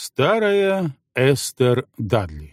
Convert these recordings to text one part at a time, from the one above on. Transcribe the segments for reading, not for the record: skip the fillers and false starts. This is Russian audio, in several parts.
Старая Эстер Дадли.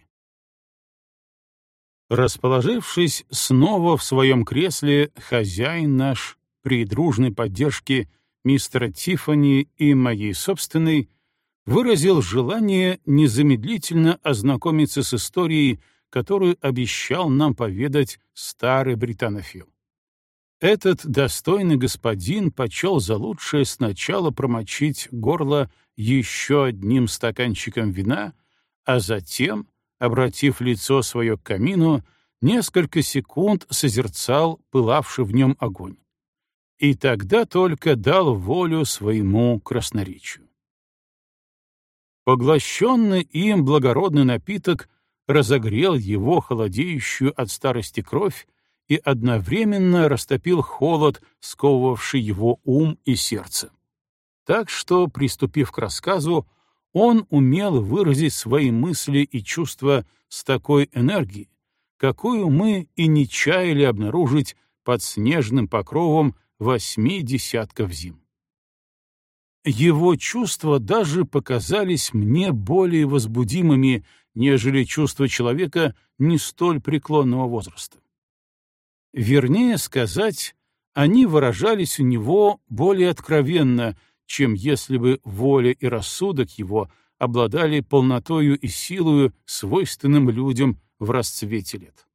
Расположившись снова в своем кресле, хозяин наш, при дружной поддержке мистера Тиффани и моей собственной, выразил желание незамедлительно ознакомиться с историей, которую обещал нам поведать старый британофил. Этот достойный господин почел за лучшее сначала промочить горло еще одним стаканчиком вина, а затем, обратив лицо свое к камину, несколько секунд созерцал пылавший в нем огонь. И тогда только дал волю своему красноречию. Поглощенный им благородный напиток разогрел его холодеющую от старости кровь и одновременно растопил холод, сковывавший его ум и сердце. Так что, приступив к рассказу, он умел выразить свои мысли и чувства с такой энергией, какую мы и не чаяли обнаружить под снежным покровом 8 десятков зим. Его чувства даже показались мне более возбудимыми, нежели чувства человека не столь преклонного возраста. Вернее сказать, они выражались у него более откровенно, чем если бы воля и рассудок его обладали полнотою и силою, свойственным людям в расцвете лет.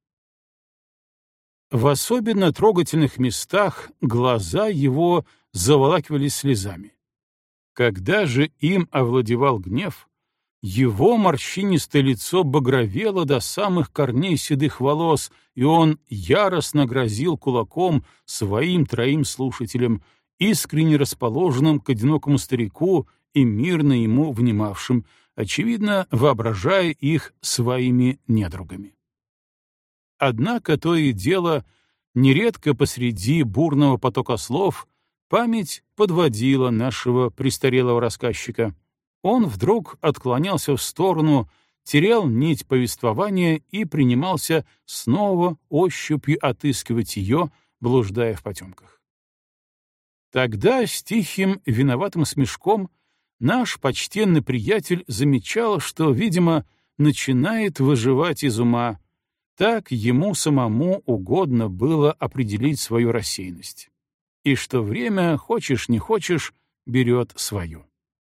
В особенно трогательных местах глаза его заволакивались слезами. Когда же им овладевал гнев, его морщинистое лицо багровело до самых корней седых волос, и он яростно грозил кулаком своим 3 слушателям, искренне расположенным к одинокому старику и мирно ему внимавшим, очевидно, воображая их своими недругами. Однако то и дело, нередко посреди бурного потока слов, память подводила нашего престарелого рассказчика. Он вдруг отклонялся в сторону, терял нить повествования и принимался снова ощупью отыскивать ее, блуждая в потемках. Тогда с тихим виноватым смешком наш почтенный приятель замечал, что, видимо, начинает выживать из ума. Так ему самому угодно было определить свою рассеянность. И что время, хочешь не хочешь, берет свое.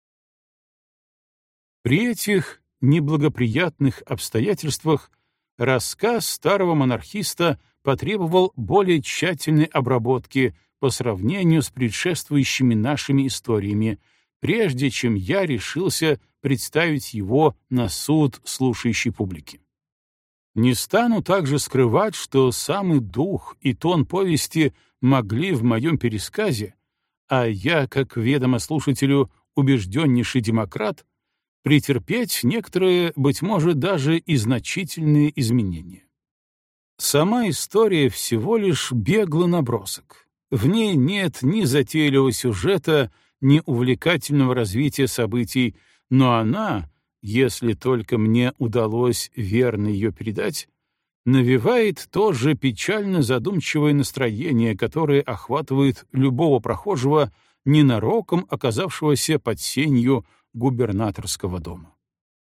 При этих неблагоприятных обстоятельствах рассказ старого монархиста потребовал более тщательной обработки по сравнению с предшествующими нашими историями, прежде чем я решился представить его на суд слушающей публики. Не стану также скрывать, что самый дух и тон повести могли в моем пересказе, а я, как ведомо слушателю, убежденнейший демократ, претерпеть некоторые, быть может, даже и значительные изменения. Сама история всего лишь беглый набросок. В ней нет ни затейливого сюжета, ни увлекательного развития событий, но она, если только мне удалось верно ее передать, навевает то же печально задумчивое настроение, которое охватывает любого прохожего, ненароком оказавшегося под сенью губернаторского дома.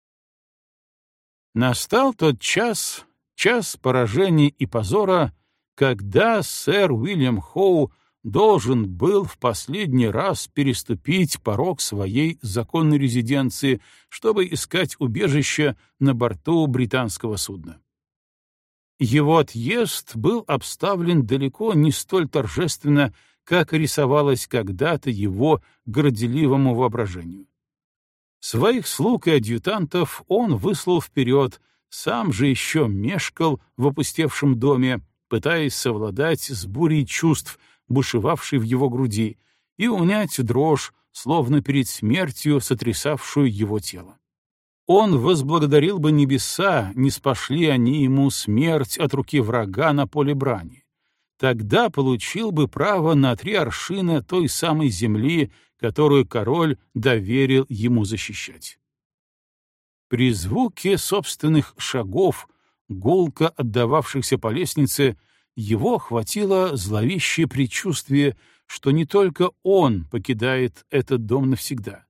Настал тот час поражения и позора, когда сэр Уильям Хоу должен был в последний раз переступить порог своей законной резиденции, чтобы искать убежище на борту британского судна. Его отъезд был обставлен далеко не столь торжественно, как рисовалось когда-то его горделивому воображению. Своих слуг и адъютантов он выслал вперед, сам же еще мешкал в опустевшем доме, пытаясь совладать с бурей чувств, бушевавшей в его груди, и унять дрожь, словно перед смертью сотрясавшую его тело. Он возблагодарил бы небеса, не спошли они ему смерть от руки врага на поле брани. Тогда получил бы право на 3 аршина той самой земли, которую король доверил ему защищать. При звуке собственных шагов, гулко отдававшихся по лестнице, его охватило зловещее предчувствие, что не только он покидает этот дом навсегда,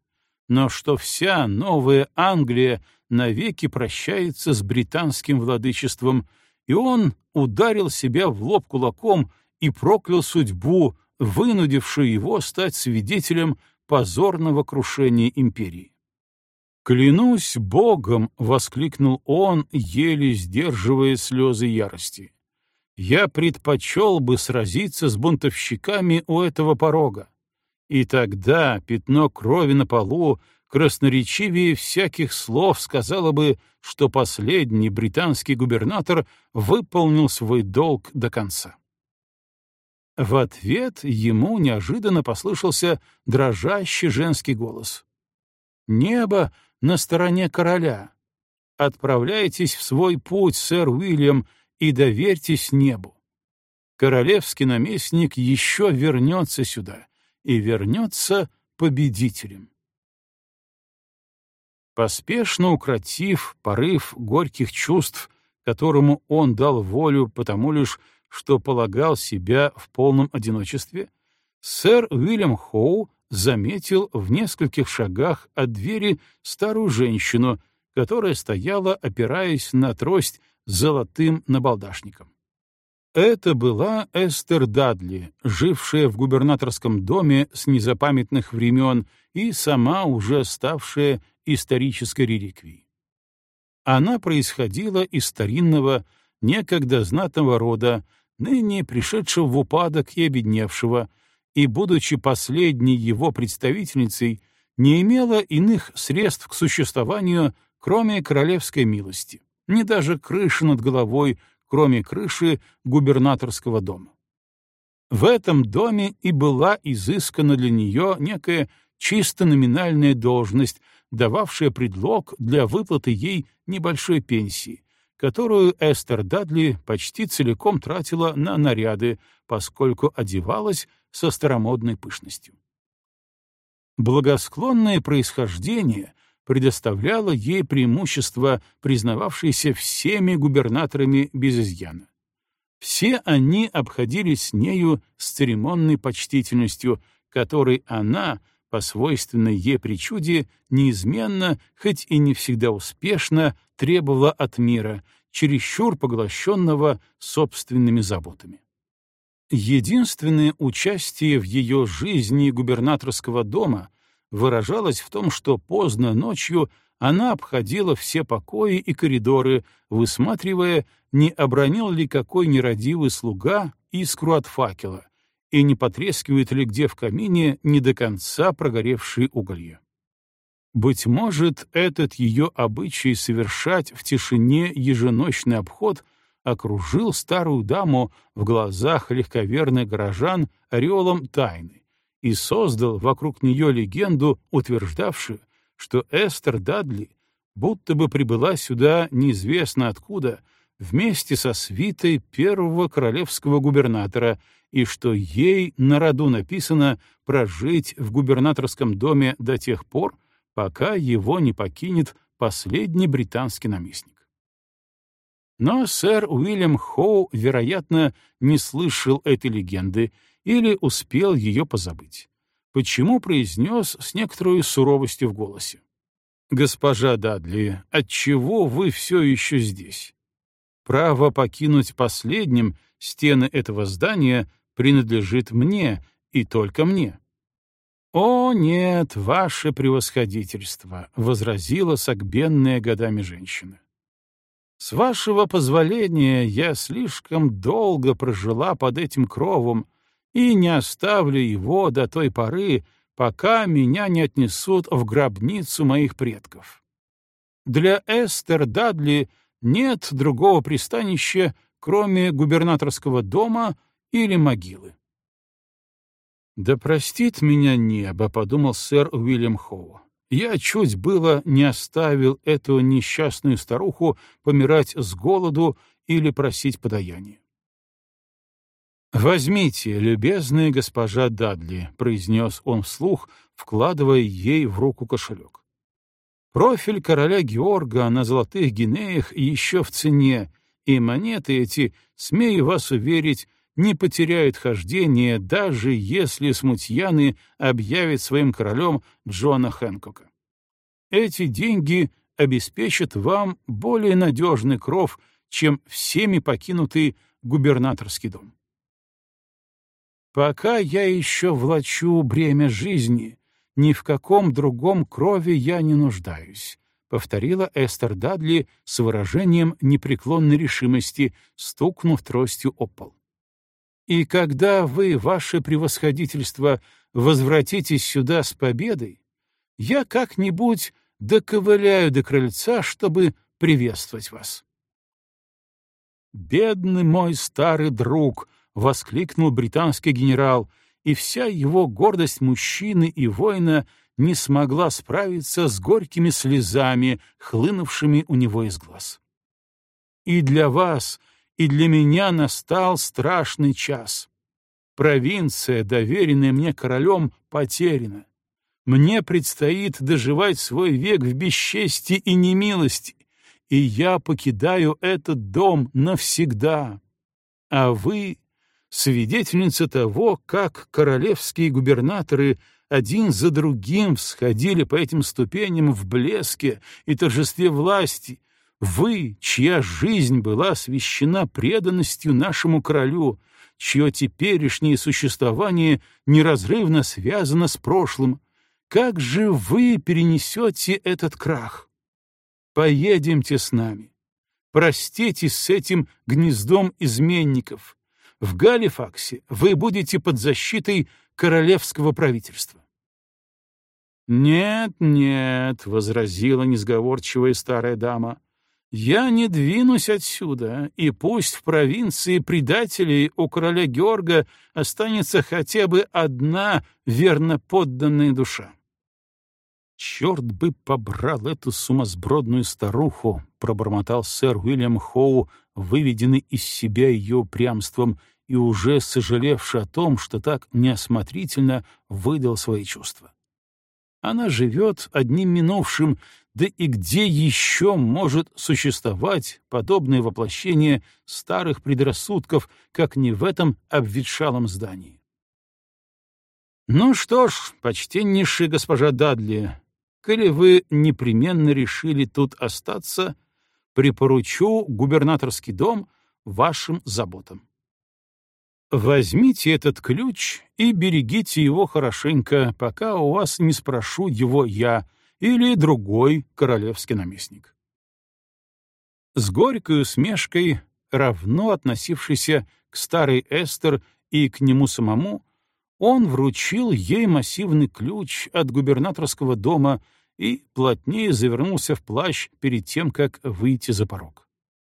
но что вся Новая Англия навеки прощается с британским владычеством, и он ударил себя в лоб кулаком и проклял судьбу, вынудившую его стать свидетелем позорного крушения империи. «Клянусь Богом!» — воскликнул он, еле сдерживая слезы ярости. «Я предпочел бы сразиться с бунтовщиками у этого порога. И тогда пятно крови на полу красноречивее всяких слов сказала бы, что последний британский губернатор выполнил свой долг до конца». В ответ ему неожиданно послышался дрожащий женский голос. «Небо на стороне короля. Отправляйтесь в свой путь, сэр Уильям, и доверьтесь небу. Королевский наместник еще вернется сюда, и вернется победителем». Поспешно укротив порыв горьких чувств, которому он дал волю потому лишь, что полагал себя в полном одиночестве, сэр Уильям Хоу заметил в нескольких шагах от двери старую женщину, которая стояла, опираясь на трость с золотым набалдашником. Это была Эстер Дадли, жившая в губернаторском доме с незапамятных времен и сама уже ставшая исторической реликвией. Она происходила из старинного, некогда знатного рода, ныне пришедшего в упадок и обедневшего, и, будучи последней его представительницей, не имела иных средств к существованию, кроме королевской милости, ни даже крыши над головой, кроме крыши губернаторского дома. В этом доме и была изыскана для нее некая чисто номинальная должность, дававшая предлог для выплаты ей небольшой пенсии, которую Эстер Дадли почти целиком тратила на наряды, поскольку одевалась со старомодной пышностью. Благосклонное происхождение предоставляло ей преимущество, признававшееся всеми губернаторами без изъяна. Все они обходились с нею с церемонной почтительностью, которой она, по свойственной ей причуде, неизменно, хоть и не всегда успешно, требовала от мира, чересчур поглощенного собственными заботами. Единственное участие в ее жизни губернаторского дома выражалось в том, что поздно ночью она обходила все покои и коридоры, высматривая, не обронил ли какой нерадивый слуга искру от факела, и не потрескивает ли где в камине не до конца прогоревшие уголья. Быть может, этот ее обычай совершать в тишине еженочный обход окружил старую даму в глазах легковерных горожан ореолом тайны и создал вокруг нее легенду, утверждавшую, что Эстер Дадли будто бы прибыла сюда неизвестно откуда, вместе со свитой первого королевского губернатора, и что ей на роду написано прожить в губернаторском доме до тех пор, пока его не покинет последний британский наместник. Но сэр Уильям Хоу, вероятно, не слышал этой легенды или успел ее позабыть, почему произнес с некоторой суровостью в голосе: «Госпожа Дадли, отчего вы все еще здесь? Право покинуть последним стены этого здания принадлежит мне и только мне». «О, нет, ваше превосходительство», — возразила согбенная годами женщина. «С вашего позволения я слишком долго прожила под этим кровом и не оставлю его до той поры, пока меня не отнесут в гробницу моих предков. Для Эстер Дадли нет другого пристанища, кроме губернаторского дома или могилы». «Да простит меня небо», — подумал сэр Уильям Хоу. «Я чуть было не оставил эту несчастную старуху помирать с голоду или просить подаяния». «Возьмите, любезная госпожа Дадли», — произнес он вслух, вкладывая ей в руку кошелек. «Профиль короля Георга на золотых гинеях еще в цене, и монеты эти, смею вас уверить, не потеряют хождение, даже если смутьяны объявят своим королем Джона Хэнкока. Эти деньги обеспечат вам более надежный кров, чем всеми покинутый губернаторский дом. Пока я еще влачу бремя жизни, ни в каком другом крове я не нуждаюсь, повторила Эстер Дадли с выражением непреклонной решимости, стукнув тростью об пол. И когда вы, ваше превосходительство, возвратитесь сюда с победой, я как-нибудь доковыляю до крыльца, чтобы приветствовать вас. «Бедный мой старый друг!» — воскликнул британский генерал, и вся его гордость мужчины и воина не смогла справиться с горькими слезами, хлынувшими у него из глаз. «И для вас, и для меня настал страшный час. Провинция, доверенная мне королем, потеряна. Мне предстоит доживать свой век в бесчестии и немилости, и я покидаю этот дом навсегда. А вы — свидетельница того, как королевские губернаторы один за другим всходили по этим ступеням в блеске и торжестве власти. Вы, чья жизнь была освящена преданностью нашему королю, чье теперешнее существование неразрывно связано с прошлым, как же вы перенесете этот крах? Поедемте с нами. Проститесь с этим гнездом изменников. В Галифаксе вы будете под защитой королевского правительства. «Нет, нет», — возразила несговорчивая старая дама, — «я не двинусь отсюда, и пусть в провинции предателей у короля Георга останется хотя бы одна верно подданная душа». «Черт бы побрал эту сумасбродную старуху», — пробормотал сэр Уильям Хоу, выведенный из себя ее упрямством и уже сожалевший о том, что так неосмотрительно выдал свои чувства. «Она живет одним минувшим, да и где еще может существовать подобное воплощение старых предрассудков, как не в этом обветшалом здании?» «Ну что ж, почтеннейшая госпожа Дадли, коли вы непременно решили тут остаться, припоручу губернаторский дом вашим заботам. Возьмите этот ключ и берегите его хорошенько, пока у вас не спрошу его я или другой королевский наместник». С горькой усмешкой, равно относившейся к старой Эстер и к нему самому, он вручил ей массивный ключ от губернаторского дома и плотнее завернулся в плащ перед тем, как выйти за порог.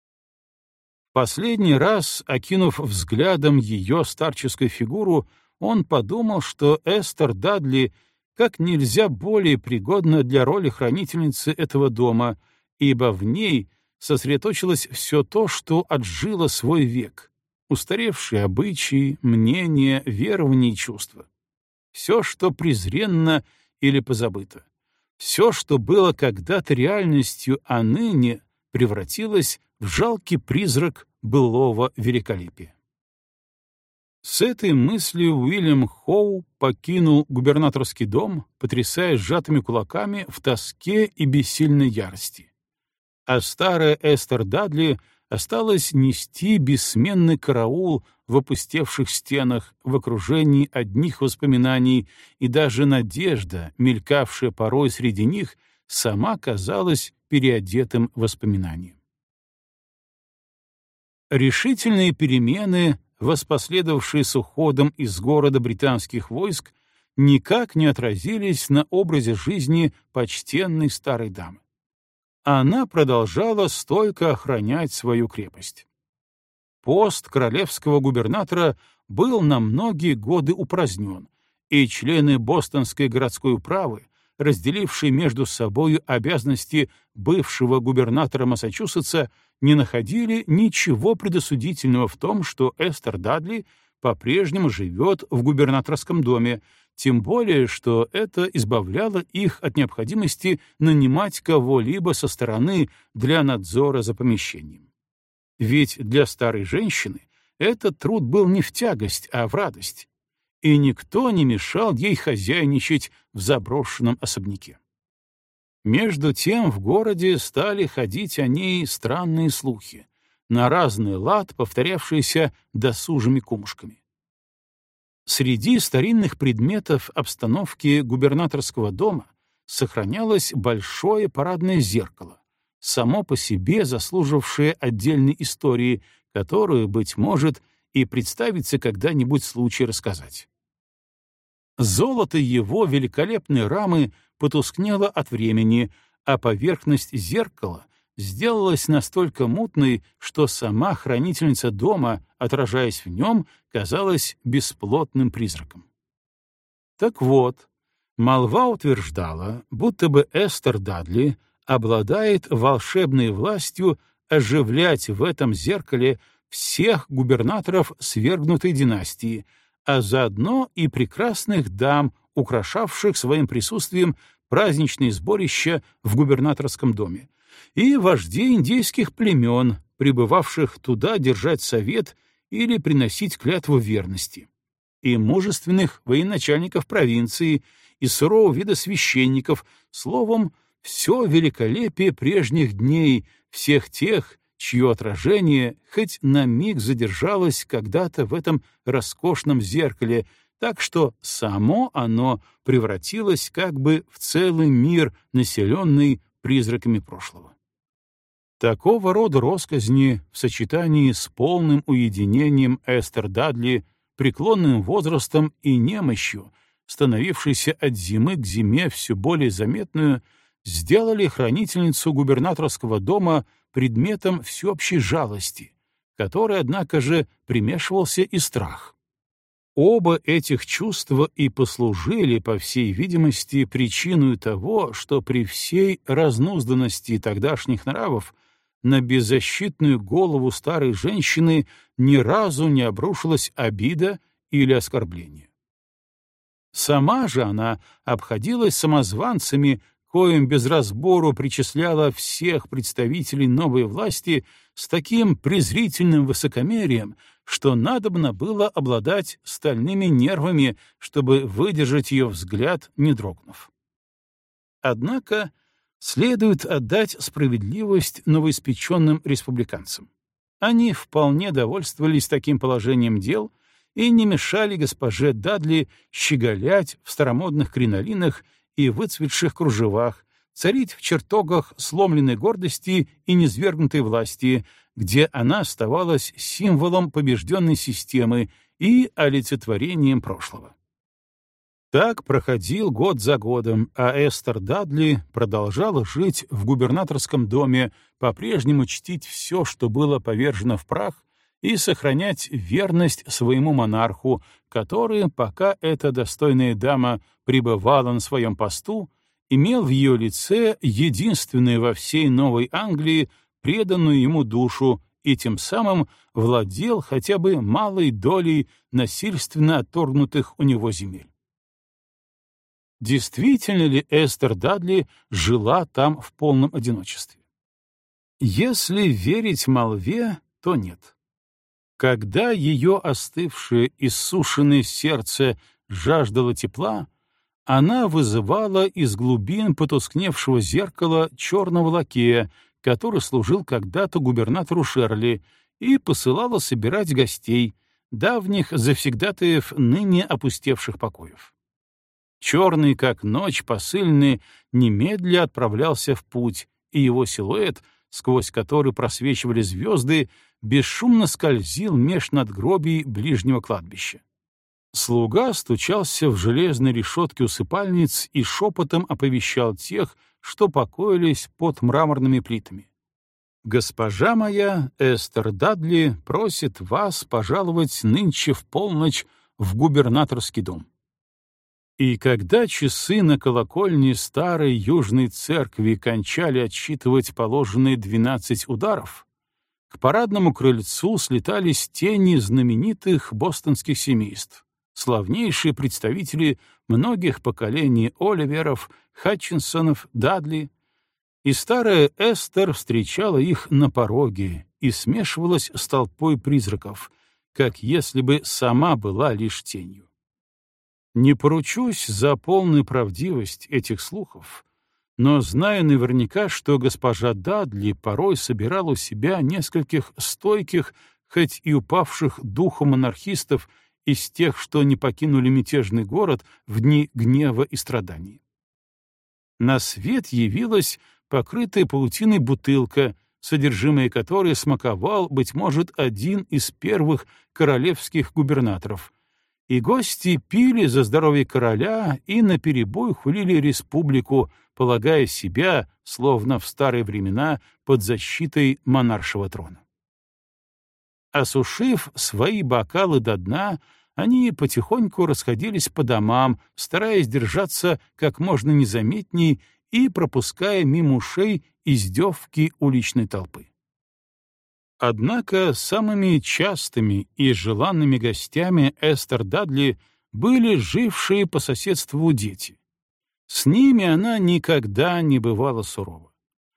Последний раз, окинув взглядом ее старческую фигуру, он подумал, что Эстер Дадли как нельзя более пригодна для роли хранительницы этого дома, ибо в ней сосредоточилось все то, что отжило свой век: устаревшие обычаи, мнения, верования и чувства. Все, что презренно или позабыто. Все, что было когда-то реальностью, а ныне превратилось в жалкий призрак былого великолепия. С этой мыслью Уильям Хоу покинул губернаторский дом, потрясая сжатыми кулаками в тоске и бессильной ярости. А старая Эстер Дадли осталось нести бессменный караул в опустевших стенах в окружении одних воспоминаний, и даже надежда, мелькавшая порой среди них, сама казалась переодетым воспоминанием. Решительные перемены, воспоследовавшие с уходом из города британских войск, никак не отразились на образе жизни почтенной старой дамы. Она продолжала стойко охранять свою крепость. Пост королевского губернатора был на многие годы упразднен, и члены Бостонской городской управы, разделившие между собою обязанности бывшего губернатора Массачусетса, не находили ничего предосудительного в том, что Эстер Дадли по-прежнему живет в губернаторском доме, тем более, что это избавляло их от необходимости нанимать кого-либо со стороны для надзора за помещением. Ведь для старой женщины этот труд был не в тягость, а в радость, и никто не мешал ей хозяйничать в заброшенном особняке. Между тем в городе стали ходить о ней странные слухи, на разный лад повторявшиеся досужими кумушками. Среди старинных предметов обстановки губернаторского дома сохранялось большое парадное зеркало, само по себе заслужившее отдельной истории, которую, быть может, и представится когда-нибудь случай рассказать. Золото его великолепной рамы потускнело от времени, а поверхность зеркала сделалась настолько мутной, что сама хранительница дома, отражаясь в нем, казалась бесплотным призраком. Так вот, молва утверждала, будто бы Эстер Дадли обладает волшебной властью оживлять в этом зеркале всех губернаторов свергнутой династии, а заодно и прекрасных дам, украшавших своим присутствием праздничные сборища в губернаторском доме, и вождей индейских племен, прибывавших туда держать совет или приносить клятву верности, и мужественных военачальников провинции, и сурового вида священников, словом, все великолепие прежних дней, всех тех, чье отражение хоть на миг задержалось когда-то в этом роскошном зеркале, так что само оно превратилось как бы в целый мир, населенный призраками прошлого. Такого рода россказни в сочетании с полным уединением Эстер Дадли, преклонным возрастом и немощью, становившейся от зимы к зиме все более заметную, сделали хранительницу губернаторского дома предметом всеобщей жалости, которой, однако же, примешивался и страх. Оба этих чувства и послужили, по всей видимости, причиной того, что при всей разнузданности тогдашних нравов на беззащитную голову старой женщины ни разу не обрушилась обида или оскорбление. Сама же она обходилась самозванцами, коим без разбору причисляла всех представителей новой власти с таким презрительным высокомерием, что надобно было обладать стальными нервами, чтобы выдержать ее взгляд, не дрогнув. Однако следует отдать справедливость новоиспеченным республиканцам. Они вполне довольствовались таким положением дел и не мешали госпоже Дадли щеголять в старомодных кринолинах и выцветших кружевах, царить в чертогах сломленной гордости и низвергнутой власти, где она оставалась символом побежденной системы и олицетворением прошлого. Так проходил год за годом, а Эстер Дадли продолжала жить в губернаторском доме, по-прежнему чтить все, что было повержено в прах, и сохранять верность своему монарху, который, пока эта достойная дама пребывала на своем посту, имел в ее лице единственную во всей Новой Англии преданную ему душу и тем самым владел хотя бы малой долей насильственно отторгнутых у него земель. Действительно ли Эстер Дадли жила там в полном одиночестве? Если верить молве, то нет. Когда ее остывшее, иссушенное сердце жаждало тепла, она вызывала из глубин потускневшего зеркала черного лакея, который служил когда-то губернатору Шерли, и посылала собирать гостей, давних завсегдатаев ныне опустевших покоев. Черный, как ночь, посыльный немедля отправлялся в путь, и его силуэт, сквозь который просвечивали звезды, бесшумно скользил меж надгробий ближнего кладбища. Слуга стучался в железной решетке усыпальниц и шепотом оповещал тех, что покоились под мраморными плитами. «Госпожа моя, Эстер Дадли, просит вас пожаловать нынче в полночь в губернаторский дом». И когда часы на колокольне старой южной церкви кончали отсчитывать положенные 12 ударов, к парадному крыльцу слетались тени знаменитых бостонских семейств, славнейшие представители многих поколений Оливеров, Хатчинсонов, Дадли, и старая Эстер встречала их на пороге и смешивалась с толпой призраков, как если бы сама была лишь тенью. Не поручусь за полную правдивость этих слухов, но зная наверняка, что госпожа Дадли порой собирала у себя нескольких стойких, хоть и упавших духом анархистов из тех, что не покинули мятежный город в дни гнева и страданий. На свет явилась покрытая паутиной бутылка, содержимое которой смаковал, быть может, один из первых королевских губернаторов, и гости пили за здоровье короля и наперебой хулили республику, полагая себя, словно в старые времена, под защитой монаршего трона. Осушив свои бокалы до дна, они потихоньку расходились по домам, стараясь держаться как можно незаметней и пропуская мимо ушей издевки уличной толпы. Однако самыми частыми и желанными гостями Эстер Дадли были жившие по соседству дети. С ними она никогда не бывала сурова.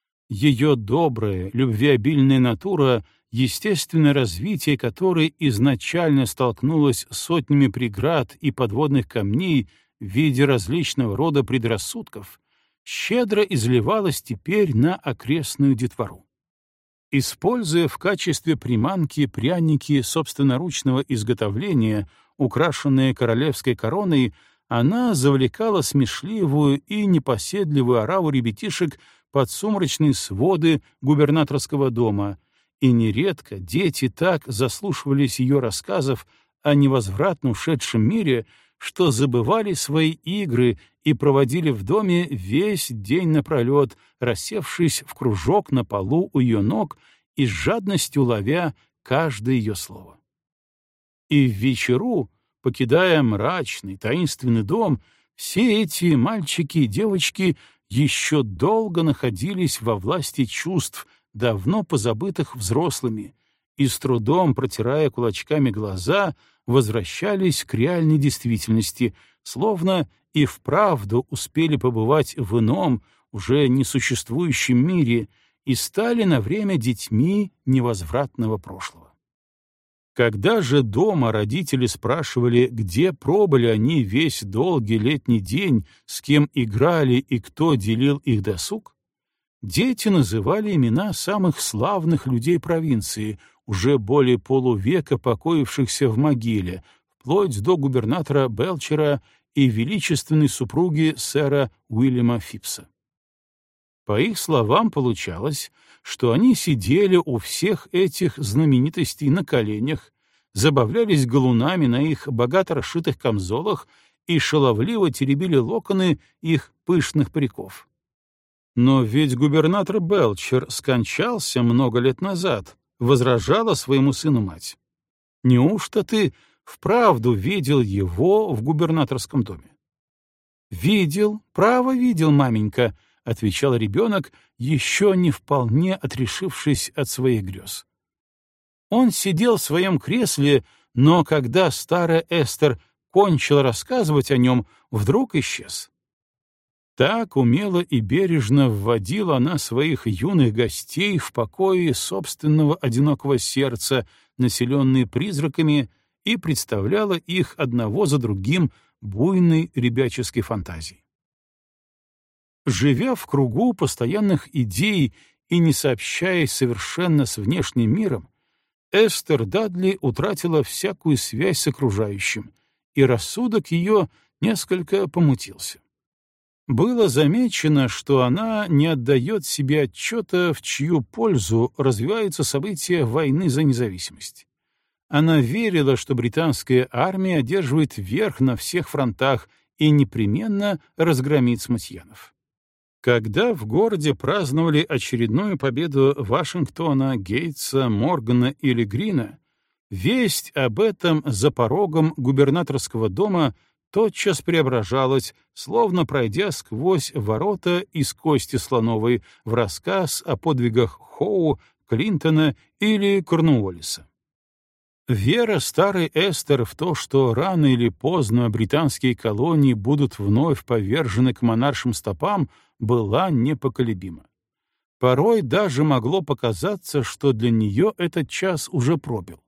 Ее добрая, любвеобильная натура, естественное развитие которой изначально столкнулось с сотнями преград и подводных камней в виде различного рода предрассудков, щедро изливалось теперь на окрестную детвору. Используя в качестве приманки пряники собственноручного изготовления, украшенные королевской короной, она завлекала смешливую и непоседливую ораву ребятишек под сумрачные своды губернаторского дома, и нередко дети так заслушивались ее рассказов о невозвратно ушедшем мире, что забывали свои игры и проводили в доме весь день напролет, рассевшись в кружок на полу у ее ног и с жадностью ловя каждое ее слово. И в вечеру, покидая мрачный, таинственный дом, все эти мальчики и девочки еще долго находились во власти чувств, давно позабытых взрослыми, и с трудом, протирая кулачками глаза, возвращались к реальной действительности, словно и вправду успели побывать в ином, уже несуществующем мире и стали на время детьми невозвратного прошлого. Когда же дома родители спрашивали, где пробыли они весь долгий летний день, с кем играли и кто делил их досуг, дети называли имена самых славных людей провинции, уже более полувека покоившихся в могиле, вплоть до губернатора Белчера и величественной супруги сэра Уильяма Фипса. По их словам, получалось, что они сидели у всех этих знаменитостей на коленях, забавлялись галунами на их богато расшитых камзолах и шаловливо теребили локоны их пышных париков. «Но ведь губернатор Белчер скончался много лет назад», — возражала своему сыну мать. «Неужто ты вправду видел его в губернаторском доме?» «Видел, право видел, маменька», — отвечал ребенок, еще не вполне отрешившись от своих грез. Он сидел в своем кресле, но когда старая Эстер кончила рассказывать о нем, вдруг исчез. Так умело и бережно вводила она своих юных гостей в покои собственного одинокого сердца, населенные призраками, и представляла их одного за другим буйной ребяческой фантазией. Живя в кругу постоянных идей и не сообщаясь совершенно с внешним миром, Эстер Дадли утратила всякую связь с окружающим, и рассудок ее несколько помутился. Было замечено, что она не отдает себе отчета, в чью пользу развиваются события войны за независимость. Она верила, что британская армия одерживает верх на всех фронтах и непременно разгромит смутьянов. Когда в городе праздновали очередную победу Вашингтона, Гейтса, Моргана или Грина, весть об этом за порогом губернаторского дома тотчас преображалась, словно пройдя сквозь ворота из кости слоновой в рассказ о подвигах Хоу, Клинтона или Корнуоллиса. Вера старой Эстер в то, что рано или поздно британские колонии будут вновь повержены к монаршим стопам, была непоколебима. Порой даже могло показаться, что для нее этот час уже пробил.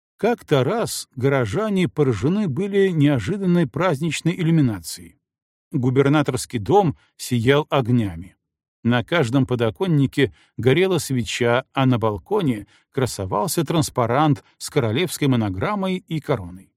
Как-то раз горожане поражены были неожиданной праздничной иллюминацией. губернаторский дом сиял огнями. На каждом подоконнике горела свеча, а на балконе красовался транспарант с королевской монограммой и короной.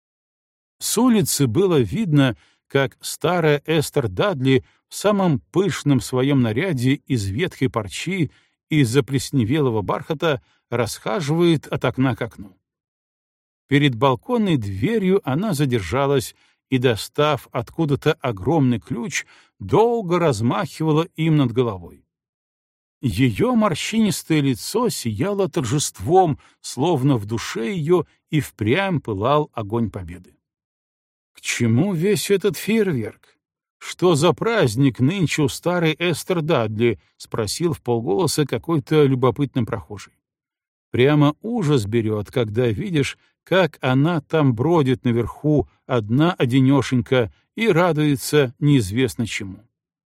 С улицы было видно, как старая Эстер Дадли в самом пышном своем наряде из ветхой парчи и заплесневелого бархата расхаживает от окна к окну. Перед балконной дверью она задержалась и, достав откуда-то огромный ключ, долго размахивала им над головой. Ее морщинистое лицо сияло торжеством, словно в душе ее и впрямь пылал огонь победы. К чему весь этот фейерверк? Что за праздник нынче у старой Эстер Дадли? — спросил вполголоса какой-то любопытный прохожий. Прямо ужас берет, когда видишь, как она там бродит наверху, одна-одинешенька, и радуется неизвестно чему.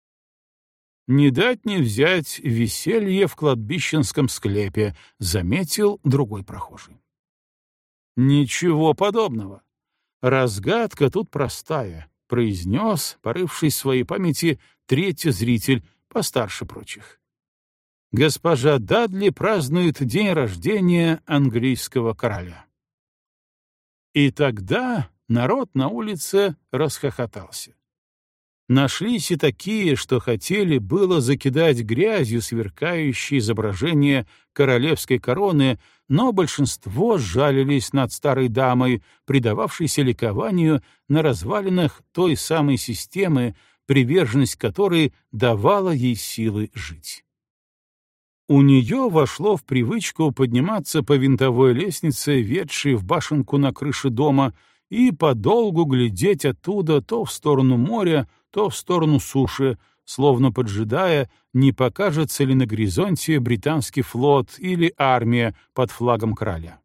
«Не дать не взять веселье в кладбищенском склепе», — заметил другой прохожий. «Ничего подобного. Разгадка тут простая», — произнес, порывшись в своей памяти, третий зритель, постарше прочих. Госпожа Дадли празднует день рождения английского короля. И тогда народ на улице расхохотался. Нашлись и такие, что хотели было закидать грязью сверкающее изображение королевской короны, но большинство сжалились над старой дамой, предававшейся ликованию на развалинах той самой системы, приверженность которой давала ей силы жить. У нее вошло в привычку подниматься по винтовой лестнице, ведшей в башенку на крыше дома, и подолгу глядеть оттуда то в сторону моря, то в сторону суши, словно поджидая, не покажется ли на горизонте британский флот или армия под флагом короля.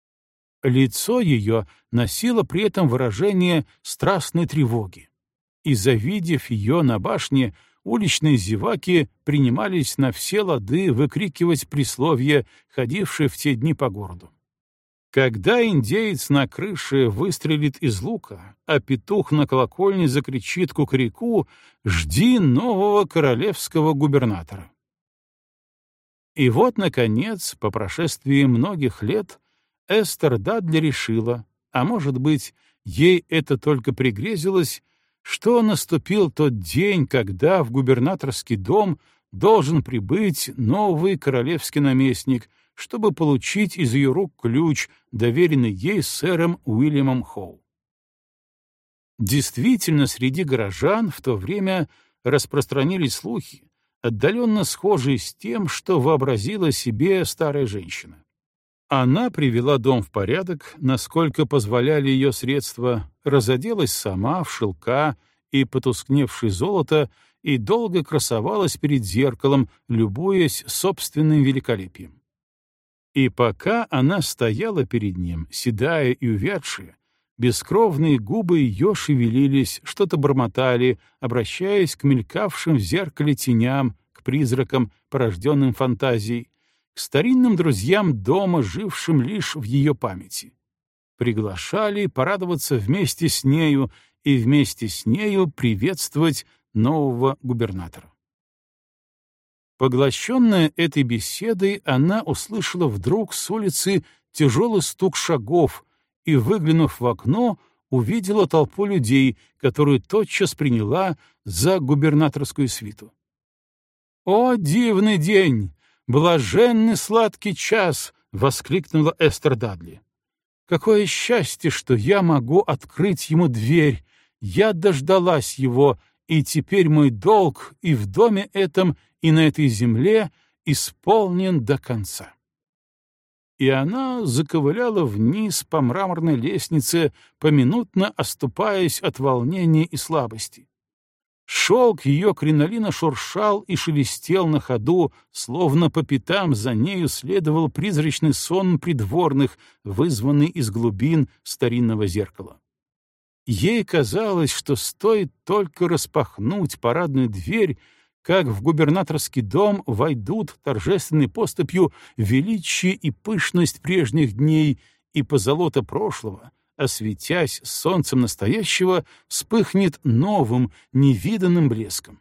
Лицо ее носило при этом выражение страстной тревоги, и, завидев ее на башне, уличные зеваки принимались на все лады выкрикивать присловия, ходившие в те дни по городу. Когда индеец на крыше выстрелит из лука, а петух на колокольне закричит кукареку, жди нового королевского губернатора. И вот, наконец, по прошествии многих лет, Эстер Дадли решила, а может быть, ей это только пригрезилось, что наступил тот день, когда в губернаторский дом должен прибыть новый королевский наместник, чтобы получить из ее рук ключ, доверенный ей сэром Уильямом Хоу. Действительно, среди горожан в то время распространились слухи, отдаленно схожие с тем, что вообразила себе старая женщина. Она привела дом в порядок, насколько позволяли ее средства, разоделась сама в шелка и потускневшее золото и долго красовалась перед зеркалом, любуясь собственным великолепием. И пока она стояла перед ним, седая и увядшая, бескровные губы ее шевелились, что-то бормотали, обращаясь к мелькавшим в зеркале теням, к призракам, порожденным фантазией, к старинным друзьям дома, жившим лишь в ее памяти. Приглашали порадоваться вместе с нею и вместе с нею приветствовать нового губернатора. Поглощенная этой беседой, она услышала вдруг с улицы тяжелый стук шагов и, выглянув в окно, увидела толпу людей, которую тотчас приняла за губернаторскую свиту. «О, дивный день! Блаженный сладкий час!» — воскликнула Эстер Дадли. «Какое счастье, что я могу открыть ему дверь! Я дождалась его, и теперь мой долг и в доме этом, и на этой земле исполнен до конца». И она заковыляла вниз по мраморной лестнице, поминутно оступаясь от волнения и слабости. Шелк ее кринолина шуршал и шелестел на ходу, словно по пятам за нею следовал призрачный сон придворных, вызванный из глубин старинного зеркала. Ей казалось, что стоит только распахнуть парадную дверь, как в губернаторский дом войдут торжественной поступью величие и пышность прежних дней, и позолота прошлого, осветясь солнцем настоящего, вспыхнет новым, невиданным блеском.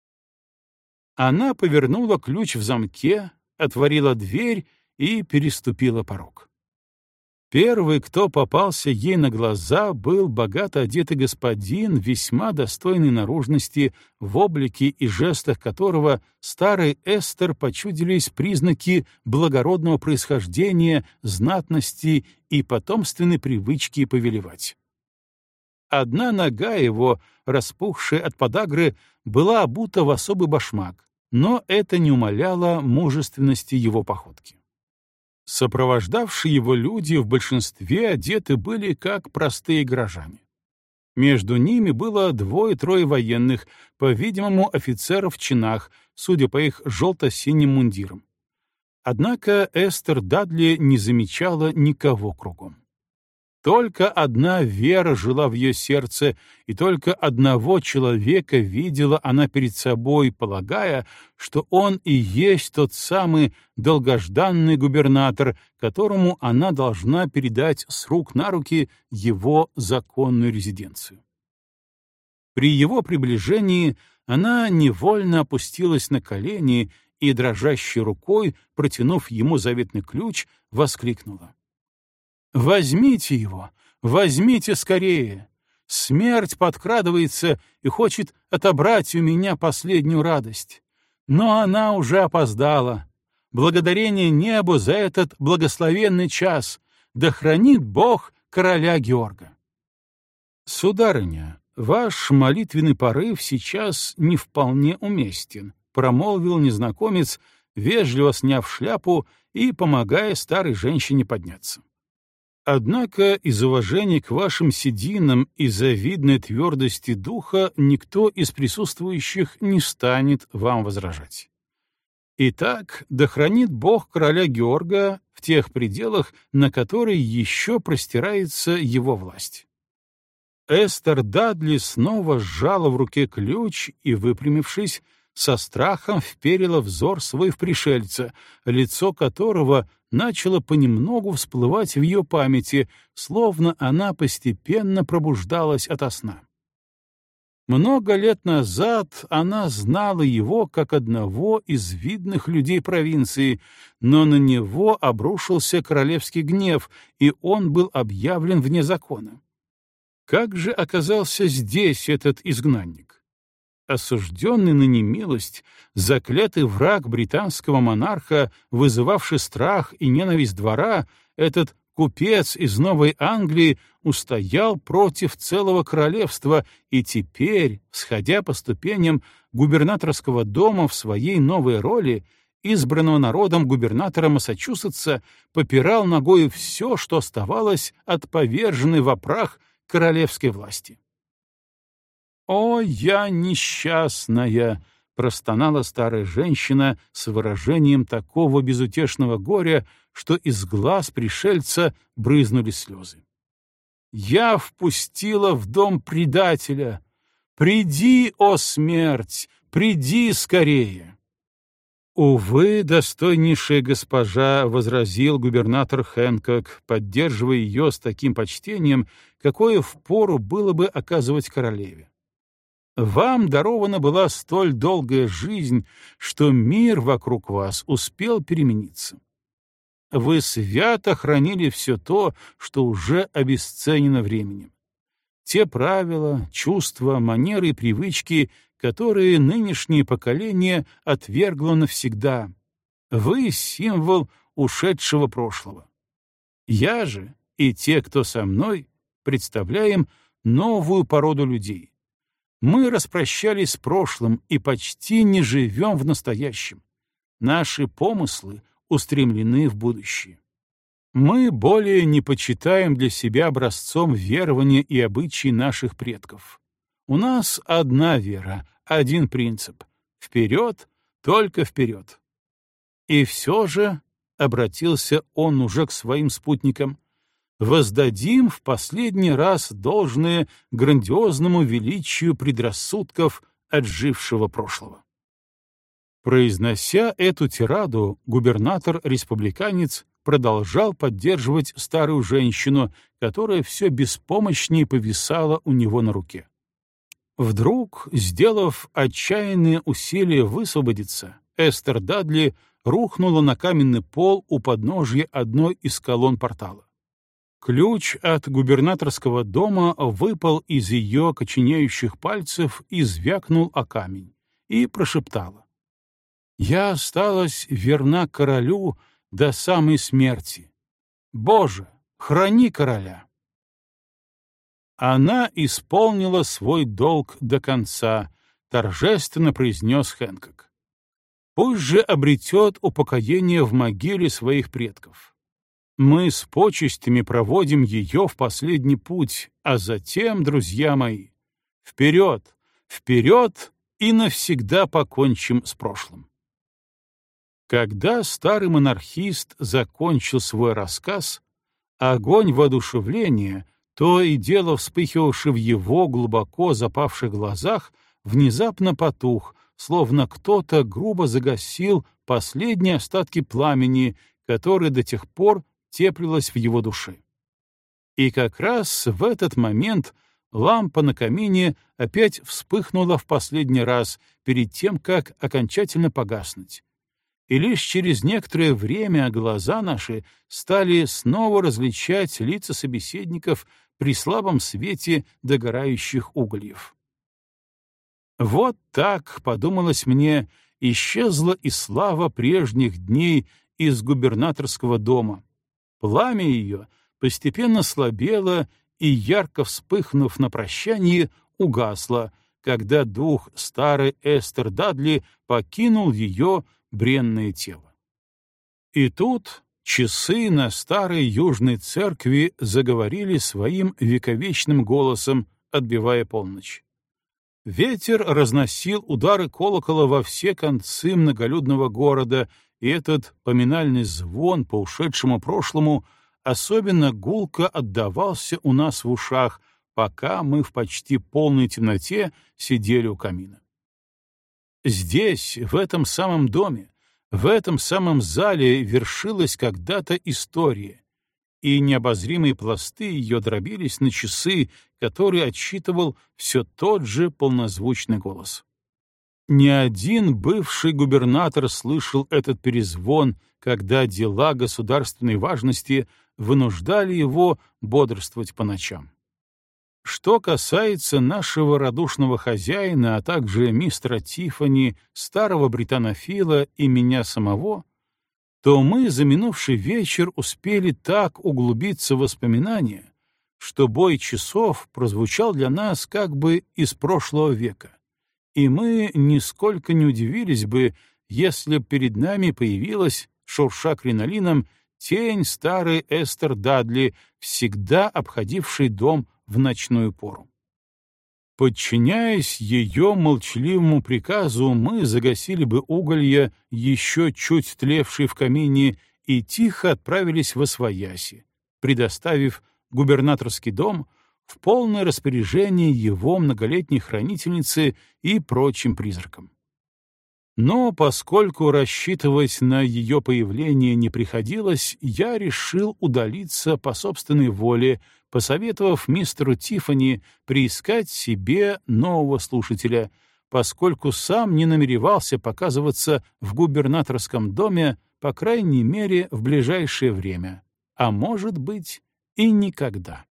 Она повернула ключ в замке, отворила дверь и переступила порог. Первый, кто попался ей на глаза, был богато одетый господин, весьма достойной наружности, в облике и жестах которого старой Эстер почудились признаки благородного происхождения, знатности и потомственной привычки повелевать. Одна нога его, распухшая от подагры, была обута в особый башмак, но это не умаляло мужественности его походки. Сопровождавшие его люди в большинстве одеты были как простые горожане. Между ними было двое-трое военных, по-видимому, офицеров в чинах, судя по их желто-синим мундирам. Однако Эстер Дадли не замечала никого кругом. Только одна вера жила в ее сердце, и только одного человека видела она перед собой, полагая, что он и есть тот самый долгожданный губернатор, которому она должна передать с рук на руки его законную резиденцию. При его приближении она невольно опустилась на колени и, дрожащей рукой, протянув ему заветный ключ, воскликнула: «Возьмите его! Возьмите скорее! Смерть подкрадывается и хочет отобрать у меня последнюю радость. Но она уже опоздала. Благодарение небу за этот благословенный час. Да хранит Бог короля Георга!» «Сударыня, ваш молитвенный порыв сейчас не вполне уместен», — промолвил незнакомец, вежливо сняв шляпу и помогая старой женщине подняться. «Однако из уважения к вашим сединам и завидной твердости духа никто из присутствующих не станет вам возражать. Итак, да хранит Бог короля Георга в тех пределах, на которые еще простирается его власть». Эстер Дадли снова сжала в руке ключ и, выпрямившись, со страхом вперила взор свой в пришельца, лицо которого начало понемногу всплывать в ее памяти, словно она постепенно пробуждалась ото сна. Много лет назад она знала его как одного из видных людей провинции, но на него обрушился королевский гнев, и он был объявлен вне закона. Как же оказался здесь этот изгнанник? Осужденный на немилость, заклятый враг британского монарха, вызывавший страх и ненависть двора, этот купец из Новой Англии устоял против целого королевства и теперь, сходя по ступеням губернаторского дома в своей новой роли, избранного народом губернатора Массачусетса, попирал ногою все, что оставалось от поверженной во прах королевской власти. «О, я несчастная!» — простонала старая женщина с выражением такого безутешного горя, что из глаз пришельца брызнули слезы. «Я впустила в дом предателя! Приди, о смерть, приди скорее!» «Увы, достойнейшая госпожа», — возразил губернатор Хэнкок, поддерживая ее с таким почтением, какое впору было бы оказывать королеве. «Вам дарована была столь долгая жизнь, что мир вокруг вас успел перемениться. Вы свято хранили все то, что уже обесценено временем. Те правила, чувства, манеры и привычки, которые нынешнее поколение отвергло навсегда. Вы — символ ушедшего прошлого. Я же и те, кто со мной, представляем новую породу людей. Мы распрощались с прошлым и почти не живем в настоящем. Наши помыслы устремлены в будущее. Мы более не почитаем для себя образцом верования и обычаи наших предков. У нас одна вера, один принцип — вперед, только вперед. И все же, — обратился он уже к своим спутникам, — воздадим в последний раз должное грандиозному величию предрассудков отжившего прошлого. Произнося эту тираду, губернатор-республиканец продолжал поддерживать старую женщину, которая все беспомощнее повисала у него на руке. Вдруг, сделав отчаянные усилия высвободиться, Эстер Дадли рухнула на каменный пол у подножья одной из колонн портала. Ключ от губернаторского дома выпал из ее коченеющих пальцев и звякнул о камень, и прошептала: «Я осталась верна королю до самой смерти. Боже, храни короля!» Она исполнила свой долг до конца, торжественно произнес Хэнкок. Пусть же обретет упокоение в могиле своих предков. Мы с почестями проводим ее в последний путь, а затем, друзья мои, вперед, вперед и навсегда покончим с прошлым. Когда старый монархист закончил свой рассказ, огонь воодушевления, то и дело вспыхивавший в его глубоко запавших глазах, внезапно потух, словно кто-то грубо загасил последние остатки пламени, которое до тех пор теплилось в его душе. И как раз в этот момент лампа на камине опять вспыхнула в последний раз перед тем, как окончательно погаснуть. И лишь через некоторое время глаза наши стали снова различать лица собеседников при слабом свете догорающих угольев. Вот так, подумалось мне, исчезла и слава прежних дней из губернаторского дома. Пламя ее постепенно слабело и, ярко вспыхнув на прощание, угасло, когда дух старой Эстер Дадли покинул ее бренное тело. И тут часы на старой южной церкви заговорили своим вековечным голосом, отбивая полночь. Ветер разносил удары колокола во все концы многолюдного города, и этот поминальный звон по ушедшему прошлому особенно гулко отдавался у нас в ушах, пока мы в почти полной темноте сидели у камина. Здесь, в этом самом доме, в этом самом зале вершилась когда-то история, и необозримые пласты ее дробились на часы, которые отсчитывал все тот же полнозвучный голос. Ни один бывший губернатор слышал этот перезвон, когда дела государственной важности вынуждали его бодрствовать по ночам. Что касается нашего радушного хозяина, а также мистера Тиффани, старого британофила и меня самого, то мы за минувший вечер успели так углубиться в воспоминания, что бой часов прозвучал для нас как бы из прошлого века, и мы нисколько не удивились бы, если б перед нами появилась, шурша кринолином, тень старой Эстер Дадли, всегда обходившей дом в ночную пору. Подчиняясь ее молчаливому приказу, мы загасили бы уголья, еще чуть тлевшие в камине, и тихо отправились восвояси, предоставив губернаторский дом в полное распоряжение его многолетней хранительницы и прочим призракам. Но поскольку рассчитывать на ее появление не приходилось, я решил удалиться по собственной воле, посоветовав мистеру Тиффани приискать себе нового слушателя, поскольку сам не намеревался показываться в губернаторском доме, по крайней мере, в ближайшее время, а может быть и никогда.